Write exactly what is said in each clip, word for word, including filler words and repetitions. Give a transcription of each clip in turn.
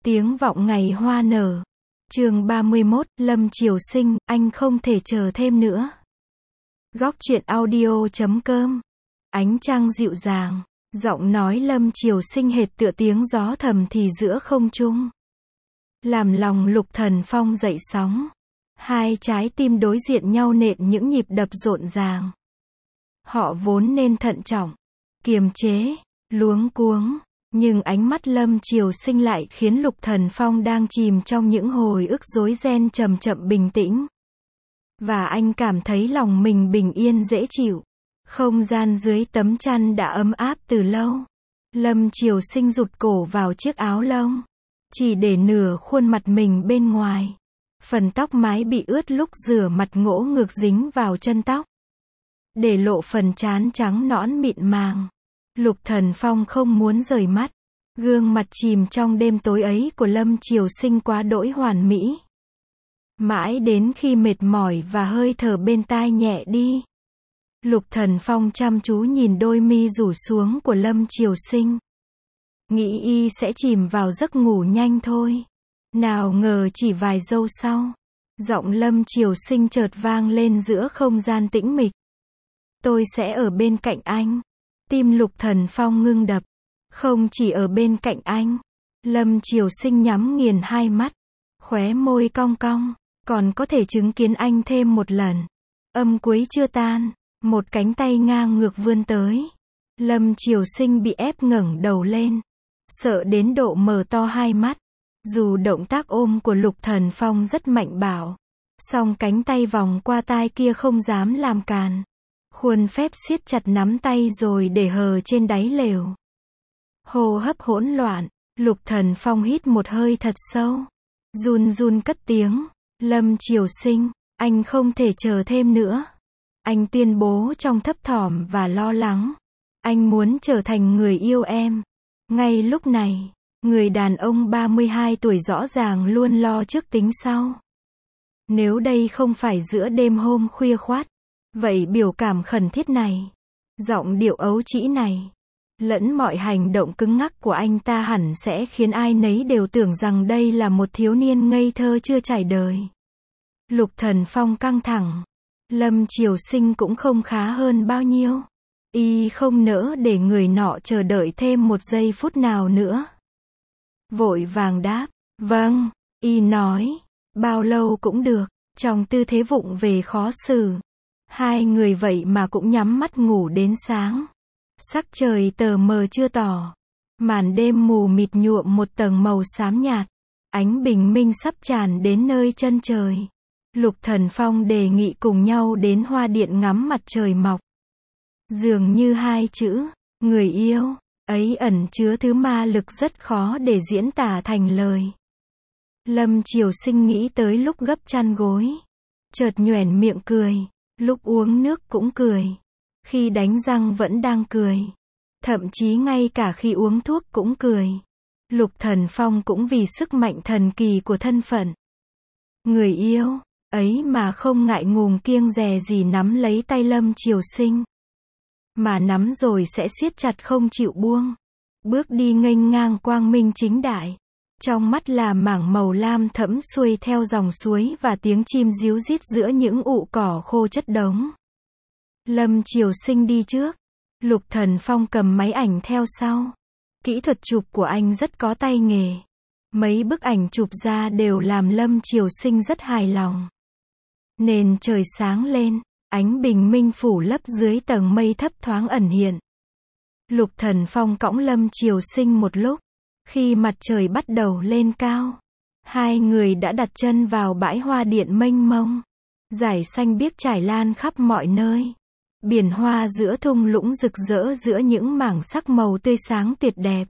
Tiếng vọng ngày hoa nở. Chương ba mươi mốt, Lâm Triều Sinh, anh không thể chờ thêm nữa. Góc truyện audio chấm com. Ánh trăng dịu dàng, giọng nói Lâm Triều Sinh hệt tựa tiếng gió thầm thì giữa không trung. Làm lòng Lục Thần Phong dậy sóng. Hai trái tim đối diện nhau nện những nhịp đập rộn ràng. Họ vốn nên thận trọng, kiềm chế, luống cuống. Nhưng ánh mắt Lâm Triều Sinh lại khiến Lục Thần Phong đang chìm trong những hồi ức rối ren chậm chậm bình tĩnh. Và anh cảm thấy lòng mình bình yên dễ chịu. Không gian dưới tấm chăn đã ấm áp từ lâu. Lâm Triều Sinh rụt cổ vào chiếc áo lông, chỉ để nửa khuôn mặt mình bên ngoài. Phần tóc mái bị ướt lúc rửa mặt ngỗ ngược dính vào chân tóc, để lộ phần trán trắng nõn mịn màng. Lục Thần Phong không muốn rời mắt. Gương mặt chìm trong đêm tối ấy của Lâm Triều Sinh quá đỗi hoàn mỹ. Mãi đến khi mệt mỏi và hơi thở bên tai nhẹ đi, Lục Thần Phong chăm chú nhìn đôi mi rủ xuống của Lâm Triều Sinh. Nghĩ y sẽ chìm vào giấc ngủ nhanh thôi. Nào ngờ chỉ vài giây sau, giọng Lâm Triều Sinh chợt vang lên giữa không gian tĩnh mịch. Tôi sẽ ở bên cạnh anh. Tim Lục Thần Phong ngưng đập. Không chỉ ở bên cạnh anh. Lâm Triều Sinh nhắm nghiền hai mắt, khóe môi cong cong, còn có thể chứng kiến anh thêm một lần. Âm cuối chưa tan, một cánh tay ngang ngược vươn tới. Lâm Triều Sinh bị ép ngẩng đầu lên, sợ đến độ mở to hai mắt. Dù động tác ôm của Lục Thần Phong rất mạnh bạo, song cánh tay vòng qua tai kia không dám làm càn. Khuôn phép siết chặt nắm tay rồi để hờ trên đáy lều. Hô hấp hỗn loạn, Lục Thần Phong hít một hơi thật sâu, run run cất tiếng. Lâm Triều Sinh, anh không thể chờ thêm nữa. Anh tuyên bố trong thấp thỏm và lo lắng. Anh muốn trở thành người yêu em. Ngay lúc này, người đàn ông ba mươi hai tuổi rõ ràng luôn lo trước tính sau. Nếu đây không phải giữa đêm hôm khuya khoắt, vậy biểu cảm khẩn thiết này, giọng điệu ấu trĩ này, lẫn mọi hành động cứng ngắc của anh ta hẳn sẽ khiến ai nấy đều tưởng rằng đây là một thiếu niên ngây thơ chưa trải đời. Lục Thần Phong căng thẳng. Lâm Triều Sinh cũng không khá hơn bao nhiêu. Y không nỡ để người nọ chờ đợi thêm một giây phút nào nữa. Vội vàng đáp, vâng. Y nói, bao lâu cũng được, trong tư thế vụng về khó xử. Hai người vậy mà cũng nhắm mắt ngủ đến sáng. Sắc trời tờ mờ chưa tỏ, màn đêm mù mịt nhuộm một tầng màu xám nhạt. Ánh bình minh sắp tràn đến nơi chân trời. Lục Thần Phong đề nghị cùng nhau đến hoa điện ngắm mặt trời mọc. Dường như hai chữ, người yêu, ấy ẩn chứa thứ ma lực rất khó để diễn tả thành lời. Lâm Triều Sinh nghĩ tới lúc gấp chăn gối, chợt nhoẻn miệng cười. Lúc uống nước cũng cười. Khi đánh răng vẫn đang cười. Thậm chí ngay cả khi uống thuốc cũng cười. Lục Thần Phong cũng vì sức mạnh thần kỳ của thân phận người yêu ấy mà không ngại ngùng kiêng dè gì nắm lấy tay Lâm Triều Sinh. Mà nắm rồi sẽ siết chặt không chịu buông. Bước đi nghênh ngang quang minh chính đại. Trong mắt là mảng màu lam thẫm xuôi theo dòng suối và tiếng chim ríu rít giữa những ụ cỏ khô chất đống. Lâm Triều Sinh đi trước. Lục Thần Phong cầm máy ảnh theo sau. Kỹ thuật chụp của anh rất có tay nghề. Mấy bức ảnh chụp ra đều làm Lâm Triều Sinh rất hài lòng. Nền trời sáng lên, ánh bình minh phủ lấp dưới tầng mây thấp thoáng ẩn hiện. Lục Thần Phong cõng Lâm Triều Sinh một lúc. Khi mặt trời bắt đầu lên cao, hai người đã đặt chân vào bãi hoa điện mênh mông. Dải xanh biếc trải lan khắp mọi nơi. Biển hoa giữa thung lũng rực rỡ giữa những mảng sắc màu tươi sáng tuyệt đẹp.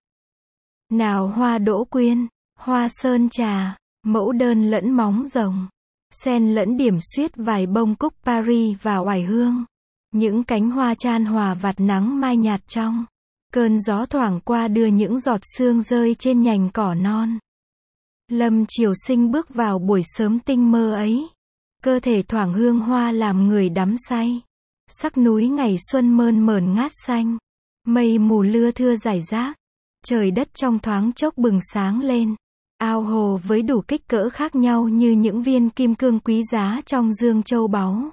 Nào hoa đỗ quyên, hoa sơn trà, mẫu đơn lẫn móng rồng, sen lẫn điểm xuyết vài bông cúc Paris và oải hương. Những cánh hoa chan hòa vạt nắng mai nhạt trong. Cơn gió thoảng qua đưa những giọt sương rơi trên nhành cỏ non. Lâm Triều Sinh bước vào buổi sớm tinh mơ ấy. Cơ thể thoảng hương hoa làm người đắm say. Sắc núi ngày xuân mơn mởn ngát xanh. Mây mù lưa thưa rải rác. Trời đất trong thoáng chốc bừng sáng lên. Ao hồ với đủ kích cỡ khác nhau như những viên kim cương quý giá trong dương châu báu.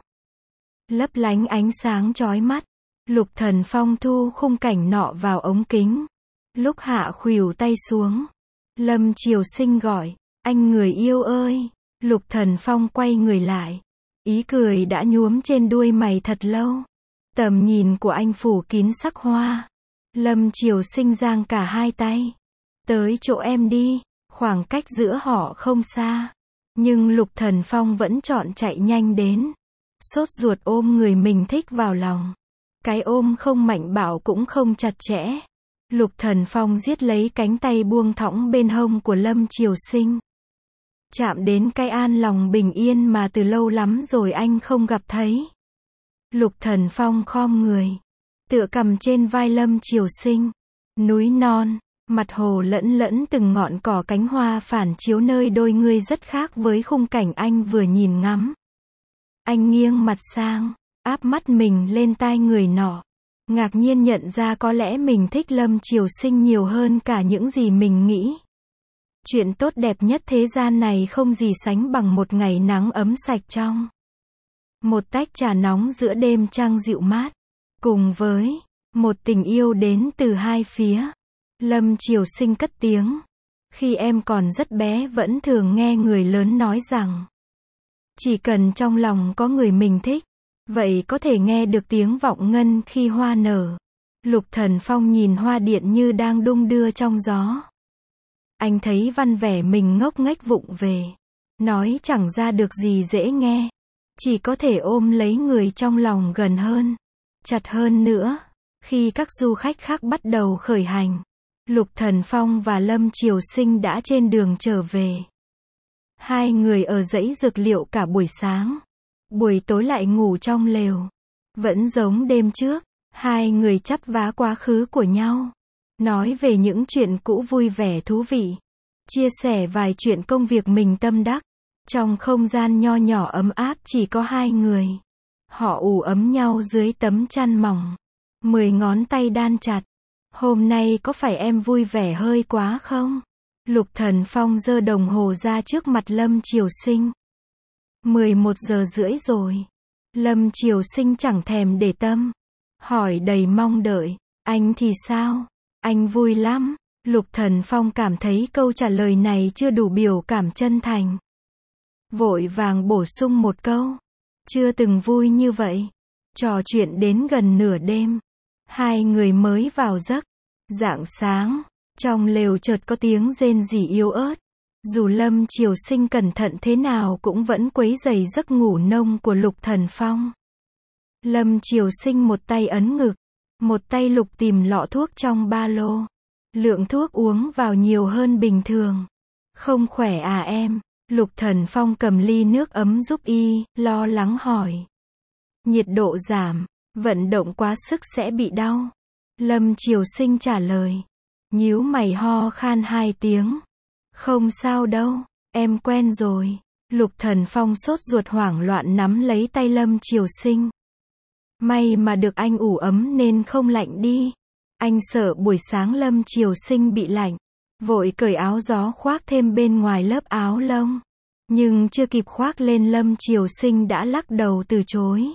Lấp lánh ánh sáng chói mắt. Lục Thần Phong thu khung cảnh nọ vào ống kính. Lúc hạ khuỷu tay xuống, Lâm Triều Sinh gọi, anh người yêu ơi. Lục Thần Phong quay người lại. Ý cười đã nhuốm trên đuôi mày thật lâu. Tầm nhìn của anh phủ kín sắc hoa. Lâm Triều Sinh giang cả hai tay. Tới chỗ em đi. Khoảng cách giữa họ không xa. Nhưng Lục Thần Phong vẫn chọn chạy nhanh đến. Sốt ruột ôm người mình thích vào lòng. Cái ôm không mạnh bạo cũng không chặt chẽ. Lục Thần Phong giết lấy cánh tay buông thõng bên hông của Lâm Triều Sinh. Chạm đến cái an lòng bình yên mà từ lâu lắm rồi anh không gặp thấy. Lục Thần Phong khom người. Tựa cầm trên vai Lâm Triều Sinh. Núi non, mặt hồ lẫn lẫn từng ngọn cỏ cánh hoa phản chiếu nơi đôi ngươi rất khác với khung cảnh anh vừa nhìn ngắm. Anh nghiêng mặt sang, áp mắt mình lên tai người nọ. Ngạc nhiên nhận ra có lẽ mình thích Lâm Triều Sinh nhiều hơn cả những gì mình nghĩ. Chuyện tốt đẹp nhất thế gian này không gì sánh bằng một ngày nắng ấm sạch trong. Một tách trà nóng giữa đêm trăng dịu mát. Cùng với một tình yêu đến từ hai phía. Lâm Triều Sinh cất tiếng. Khi em còn rất bé vẫn thường nghe người lớn nói rằng chỉ cần trong lòng có người mình thích, vậy có thể nghe được tiếng vọng ngân khi hoa nở. Lục Thần Phong nhìn hoa điện như đang đung đưa trong gió. Anh thấy văn vẻ mình ngốc nghếch vụng về. Nói chẳng ra được gì dễ nghe. Chỉ có thể ôm lấy người trong lòng gần hơn. Chặt hơn nữa. Khi các du khách khác bắt đầu khởi hành, Lục Thần Phong và Lâm Triều Sinh đã trên đường trở về. Hai người ở dãy dược liệu cả buổi sáng. Buổi tối lại ngủ trong lều. Vẫn giống đêm trước, hai người chắp vá quá khứ của nhau. Nói về những chuyện cũ vui vẻ thú vị. Chia sẻ vài chuyện công việc mình tâm đắc. Trong không gian nho nhỏ ấm áp chỉ có hai người. Họ ủ ấm nhau dưới tấm chăn mỏng. Mười ngón tay đan chặt. Hôm nay có phải em vui vẻ hơi quá không? Lục Thần Phong giơ đồng hồ ra trước mặt Lâm Triều Sinh. mười một giờ rưỡi rồi. Lâm Triều Sinh chẳng thèm để tâm. Hỏi đầy mong đợi. Anh thì sao? Anh vui lắm. Lục Thần Phong cảm thấy câu trả lời này chưa đủ biểu cảm chân thành. Vội vàng bổ sung một câu. Chưa từng vui như vậy. Trò chuyện đến gần nửa đêm. Hai người mới vào giấc. Rạng sáng, trong lều chợt có tiếng rên rỉ yếu ớt. Dù Lâm Triều Sinh cẩn thận thế nào cũng vẫn quấy rầy giấc ngủ nông của Lục Thần Phong. Lâm Triều Sinh một tay ấn ngực, một tay lục tìm lọ thuốc trong ba lô. Lượng thuốc uống vào nhiều hơn bình thường. Không khỏe à em? Lục Thần Phong cầm ly nước ấm giúp y, lo lắng hỏi. Nhiệt độ giảm, vận động quá sức sẽ bị đau. Lâm Triều Sinh trả lời. Nhíu mày ho khan hai tiếng. Không sao đâu, em quen rồi. Lục Thần Phong sốt ruột hoảng loạn nắm lấy tay Lâm Triều Sinh. May mà được anh ủ ấm nên không lạnh đi. Anh sợ buổi sáng Lâm Triều Sinh bị lạnh. Vội cởi áo gió khoác thêm bên ngoài lớp áo lông. Nhưng chưa kịp khoác lên Lâm Triều Sinh đã lắc đầu từ chối.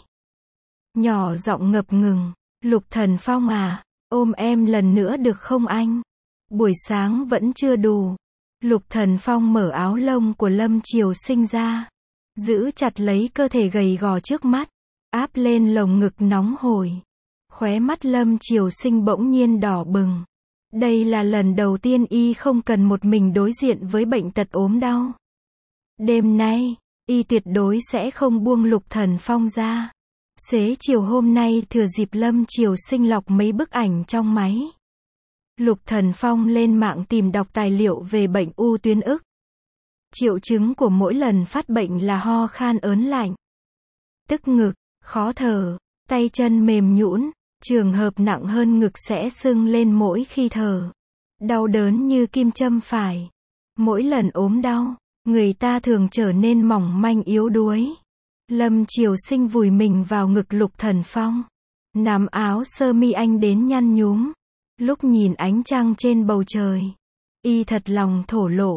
Nhỏ giọng ngập ngừng. Lục Thần Phong à, ôm em lần nữa được không anh? Buổi sáng vẫn chưa đủ. Lục Thần Phong mở áo lông của Lâm Triều Sinh ra. Giữ chặt lấy cơ thể gầy gò trước mắt. Áp lên lồng ngực nóng hổi. Khóe mắt Lâm Triều Sinh bỗng nhiên đỏ bừng. Đây là lần đầu tiên y không cần một mình đối diện với bệnh tật ốm đau. Đêm nay, y tuyệt đối sẽ không buông Lục Thần Phong ra. Xế chiều hôm nay thừa dịp Lâm Triều Sinh lọc mấy bức ảnh trong máy. Lục Thần Phong lên mạng tìm đọc tài liệu về bệnh u tuyến ức. Triệu chứng của mỗi lần phát bệnh là ho khan ớn lạnh, tức ngực, khó thở, tay chân mềm nhũn, trường hợp nặng hơn ngực sẽ sưng lên mỗi khi thở. Đau đớn như kim châm phải. Mỗi lần ốm đau, người ta thường trở nên mỏng manh yếu đuối. Lâm Triều Sinh vùi mình vào ngực Lục Thần Phong. Nắm áo sơ mi anh đến nhăn nhúm. Lúc nhìn ánh trăng trên bầu trời, y thật lòng thổ lộ.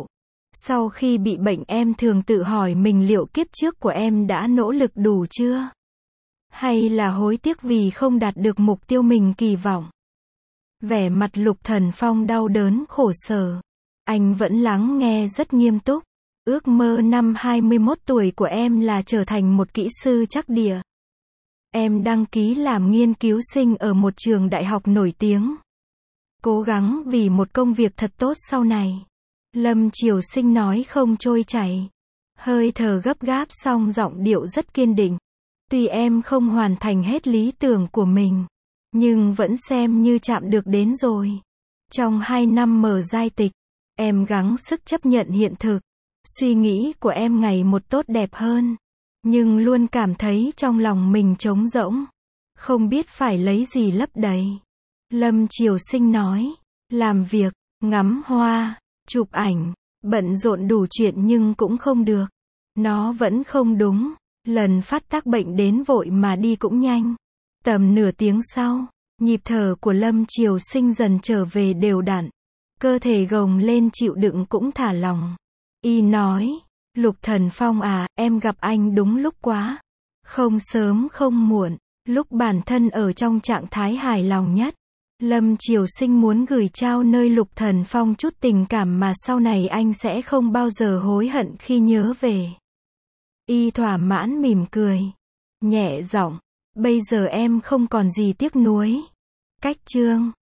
Sau khi bị bệnh em thường tự hỏi mình liệu kiếp trước của em đã nỗ lực đủ chưa? Hay là hối tiếc vì không đạt được mục tiêu mình kỳ vọng? Vẻ mặt Lục Thần Phong đau đớn khổ sở. Anh vẫn lắng nghe rất nghiêm túc. Ước mơ năm hai mươi mốt tuổi của em là trở thành một kỹ sư trắc địa. Em đăng ký làm nghiên cứu sinh ở một trường đại học nổi tiếng. Cố gắng vì một công việc thật tốt sau này. Lâm Triều Sinh nói không trôi chảy. Hơi thở gấp gáp song giọng điệu rất kiên định. Tuy em không hoàn thành hết lý tưởng của mình, nhưng vẫn xem như chạm được đến rồi. Trong hai năm mở giai tịch, em gắng sức chấp nhận hiện thực. Suy nghĩ của em ngày một tốt đẹp hơn. Nhưng luôn cảm thấy trong lòng mình trống rỗng. Không biết phải lấy gì lấp đầy. Lâm Triều Sinh nói. Làm việc, ngắm hoa, chụp ảnh, bận rộn đủ chuyện nhưng cũng không được. Nó vẫn không đúng. Lần phát tác bệnh đến vội mà đi cũng nhanh. Tầm nửa tiếng sau, nhịp thở của Lâm Triều Sinh dần trở về đều đặn. Cơ thể gồng lên chịu đựng cũng thả lỏng. Y nói, Lục Thần Phong à, em gặp anh đúng lúc quá. Không sớm không muộn, lúc bản thân ở trong trạng thái hài lòng nhất. Lâm Triều Sinh muốn gửi trao nơi Lục Thần Phong chút tình cảm mà sau này anh sẽ không bao giờ hối hận khi nhớ về. Y thỏa mãn mỉm cười. Nhẹ giọng, bây giờ em không còn gì tiếc nuối. Cách chương